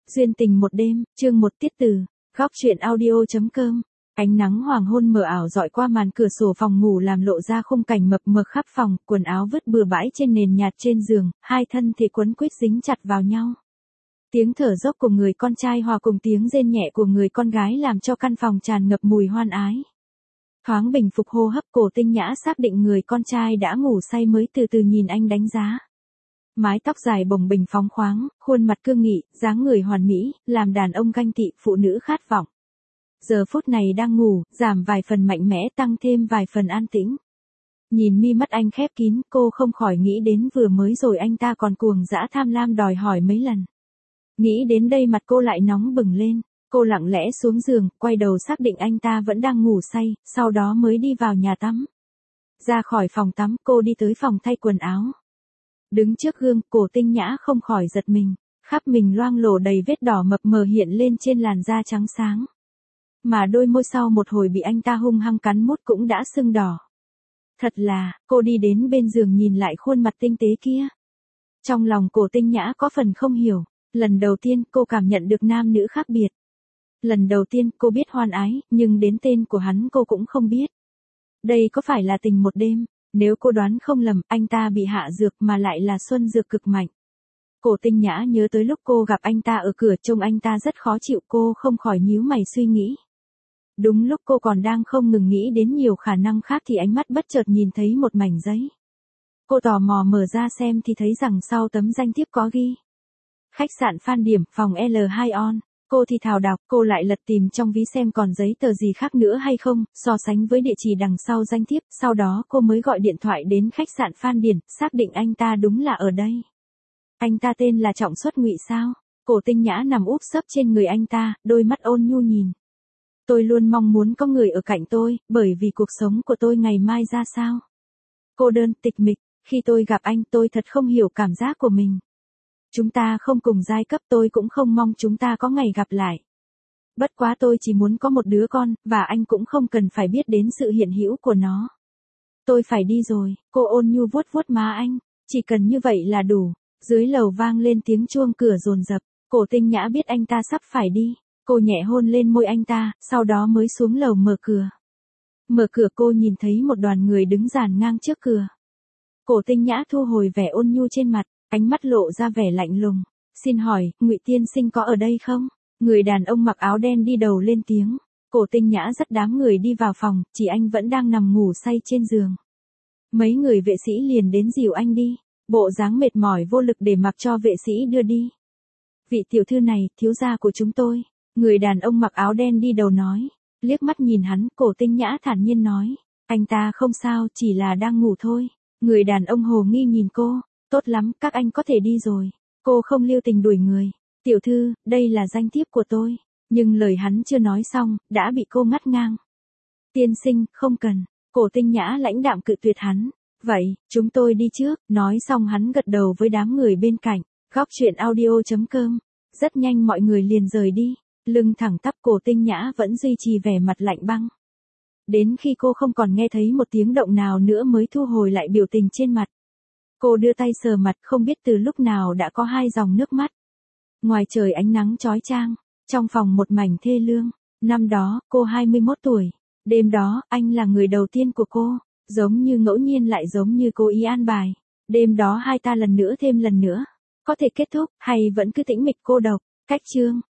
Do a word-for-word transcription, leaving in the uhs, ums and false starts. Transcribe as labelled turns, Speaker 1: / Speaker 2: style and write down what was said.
Speaker 1: Duyên tình một đêm, chương một tiết từ, góc truyện audio.com. Ánh nắng hoàng hôn mờ ảo dọi qua màn cửa sổ phòng ngủ làm lộ ra khung cảnh mập mờ khắp phòng, quần áo vứt bừa bãi trên nền nhạt trên giường, hai thân thể quấn quýt dính chặt vào nhau. Tiếng thở dốc của người con trai hòa cùng tiếng rên nhẹ của người con gái làm cho căn phòng tràn ngập mùi hoan ái. Thoáng bình phục hô hấp, Cổ Tinh Nhã xác định người con trai đã ngủ say mới từ từ nhìn anh đánh giá. Mái tóc dài bồng bềnh phóng khoáng, khuôn mặt cương nghị, dáng người hoàn mỹ, làm đàn ông ganh tị, phụ nữ khát vọng. Giờ phút này đang ngủ, giảm vài phần mạnh mẽ, tăng thêm vài phần an tĩnh. Nhìn mi mắt anh khép kín, cô không khỏi nghĩ đến vừa mới rồi anh ta còn cuồng dã tham lam đòi hỏi mấy lần. Nghĩ đến đây mặt cô lại nóng bừng lên, cô lặng lẽ xuống giường, quay đầu xác định anh ta vẫn đang ngủ say, sau đó mới đi vào nhà tắm. Ra khỏi phòng tắm, cô đi tới phòng thay quần áo. Đứng trước gương, Cổ Tinh Nhã không khỏi giật mình, khắp mình loang lổ đầy vết đỏ mập mờ hiện lên trên làn da trắng sáng. Mà đôi môi sau một hồi bị anh ta hung hăng cắn mút cũng đã sưng đỏ. Thật là, cô đi đến bên giường nhìn lại khuôn mặt tinh tế kia. Trong lòng Cổ Tinh Nhã có phần không hiểu, lần đầu tiên cô cảm nhận được nam nữ khác biệt. Lần đầu tiên cô biết hoan ái, nhưng đến tên của hắn cô cũng không biết. Đây có phải là tình một đêm? Nếu cô đoán không lầm, anh ta bị hạ dược mà lại là xuân dược cực mạnh. Cổ Tinh Nhã nhớ tới lúc cô gặp anh ta ở cửa, trông anh ta rất khó chịu, cô không khỏi nhíu mày suy nghĩ. Đúng lúc cô còn đang không ngừng nghĩ đến nhiều khả năng khác thì ánh mắt bất chợt nhìn thấy một mảnh giấy. Cô tò mò mở ra xem thì thấy rằng sau tấm danh thiếp có ghi: khách sạn Phan Điểm, phòng L hai on. Cô thì thào đọc, cô lại lật tìm trong ví xem còn giấy tờ gì khác nữa hay không, so sánh với địa chỉ đằng sau danh thiếp, sau đó cô mới gọi điện thoại đến khách sạn Phan Điển, xác định anh ta đúng là ở đây. Anh ta tên là Trọng Xuất Ngụy sao? Cổ Tinh Nhã nằm úp sấp trên người anh ta, đôi mắt ôn nhu nhìn. Tôi luôn mong muốn có người ở cạnh tôi, bởi vì cuộc sống của tôi ngày mai ra sao? Cô đơn, tịch mịch, khi tôi gặp anh tôi thật không hiểu cảm giác của mình. Chúng ta không cùng giai cấp, tôi cũng không mong chúng ta có ngày gặp lại. Bất quá tôi chỉ muốn có một đứa con, và anh cũng không cần phải biết đến sự hiện hữu của nó. Tôi phải đi rồi, cô ôn nhu vuốt vuốt má anh, chỉ cần như vậy là đủ. Dưới lầu vang lên tiếng chuông cửa dồn dập, Cổ Tinh Nhã biết anh ta sắp phải đi, cô nhẹ hôn lên môi anh ta, sau đó mới xuống lầu mở cửa. Mở cửa cô nhìn thấy một đoàn người đứng dàn ngang trước cửa. Cổ Tinh Nhã thu hồi vẻ ôn nhu trên mặt, ánh mắt lộ ra vẻ lạnh lùng. Xin hỏi, Ngụy tiên sinh có ở đây không? Người đàn ông mặc áo đen đi đầu lên tiếng. Cổ Tinh Nhã dắt đám người đi vào phòng, chỉ anh vẫn đang nằm ngủ say trên giường. Mấy người vệ sĩ liền đến dìu anh đi, bộ dáng mệt mỏi vô lực để mặc cho vệ sĩ đưa đi. Vị tiểu thư này, thiếu gia của chúng tôi. Người đàn ông mặc áo đen đi đầu nói. Liếc mắt nhìn hắn, Cổ Tinh Nhã thản nhiên nói. Anh ta không sao, chỉ là đang ngủ thôi. Người đàn ông hồ nghi nhìn cô. Tốt lắm, các anh có thể đi rồi. Cô không lưu tình đuổi người. Tiểu thư, đây là danh thiếp của tôi. Nhưng lời hắn chưa nói xong, đã bị cô ngắt ngang. Tiên sinh, không cần. Cổ Tinh Nhã lãnh đạm cự tuyệt hắn. Vậy, chúng tôi đi trước. Nói xong hắn gật đầu với đám người bên cạnh. Góc truyện audio.com. Rất nhanh mọi người liền rời đi. Lưng thẳng tắp, Cổ Tinh Nhã vẫn duy trì vẻ mặt lạnh băng. Đến khi cô không còn nghe thấy một tiếng động nào nữa mới thu hồi lại biểu tình trên mặt. Cô đưa tay sờ mặt, không biết từ lúc nào đã có hai dòng nước mắt. Ngoài trời ánh nắng chói chang, trong phòng một mảnh thê lương. Năm đó, cô hai mươi mốt tuổi. Đêm đó, anh là người đầu tiên của cô, giống như ngẫu nhiên lại giống như cố ý an bài. Đêm đó hai ta lần nữa thêm lần nữa. Có thể kết thúc, hay vẫn cứ tĩnh mịch cô độc. Cách chương.